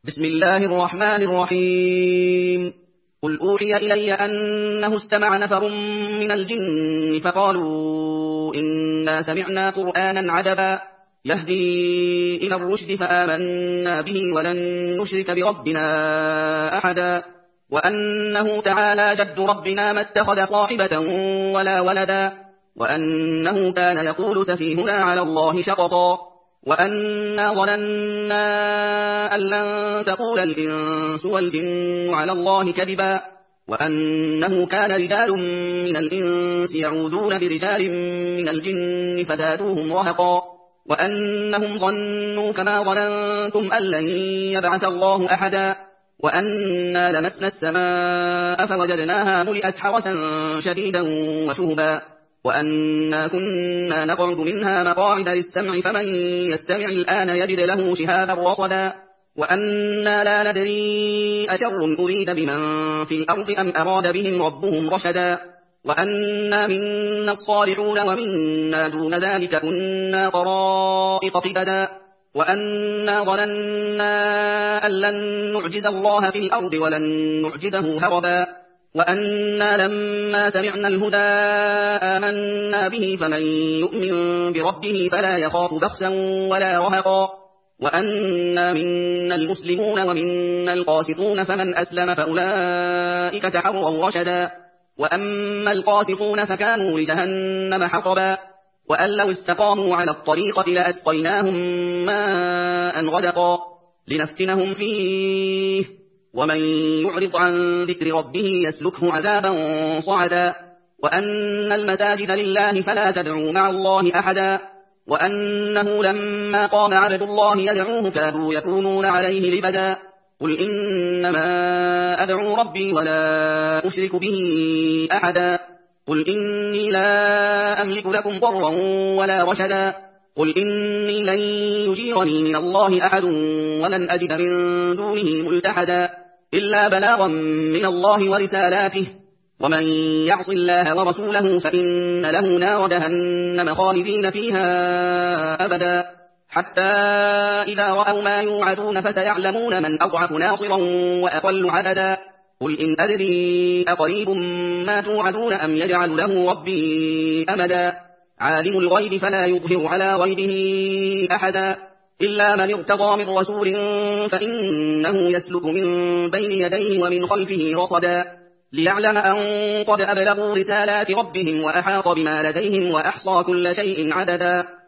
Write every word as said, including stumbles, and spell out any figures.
بسم الله الرحمن الرحيم. قل أوحي إلي أنه استمع نفر من الجن فقالوا إنا سمعنا قرآنا عجبا يهدي إلى الرشد فآمنا به ولن نشرك بربنا أحدا وأنه تعالى جد ربنا ما اتخذ صاحبة ولا ولدا وأنه كان يقول سفيهنا على الله شططا وأنا ظننا أن لن تقول الإنس والجن على الله كذبا وأنه كان رجال من الإنس يعوذون برجال من الجن فزادوهم رهقا وأنهم ظنوا كما ظننتم أن لن يبعث الله أحدا وأنا لمسنا السماء فوجدناها ملئت حرسا شديدا وشهبا وأنا كنا نقعد منها مقاعد للسمع فمن يستمع الآن يجد له شهابا رصدا وأنا لا ندري أشر أريد بمن في الأرض أم أراد بهم ربهم رشدا وأنا منا الصالحون ومنا دون ذلك كنا طرائق قددا وأنا ظننا أن لن نعجز الله في الأرض ولن نعجزه هربا وأنا لما سمعنا الهدى آمنا به فمن يؤمن بربه فلا يخاف بخسا ولا رهقا وأنا منا المسلمون ومنا القاسطون فمن أسلم فأولئك تحروا رشدا وأما القاسطون فكانوا لجهنم حطبا وأن لو استقاموا على الطريقة لأسقيناهم ماء غدقا لنفتنهم فيه ومن يعرض عن ذكر ربه يسلكه عذابا صعدا وأن المساجد لله فلا تدعوا مع الله أحدا وأنه لما قام عبد الله يدعوه كادوا يكونون عليه لبدا قل إنما أدعو ربي ولا أشرك به أحدا قل إني لا أملك لكم ضرا ولا رشدا قل إني لن يجيرني من الله أحد ولن أجد من دونه ملتحدا إلا بلاغا من الله ورسالاته ومن يعص الله ورسوله فإن له نار جهنم خالدين فيها أبدا حتى إذا رأوا ما يوعدون فسيعلمون من أضعف ناصرا وأقل عددا قل إن أدري أقريب ما توعدون أم يجعل له ربي أمدا عالم الغيب فلا يظهر على غيبه أحدا إلا من ارتضى من رسول فإنه يسلك من بين يديه ومن خلفه رصدا ليعلم أن قد أبلغوا رسالات ربهم وأحاط بما لديهم وأحصى كل شيء عددا.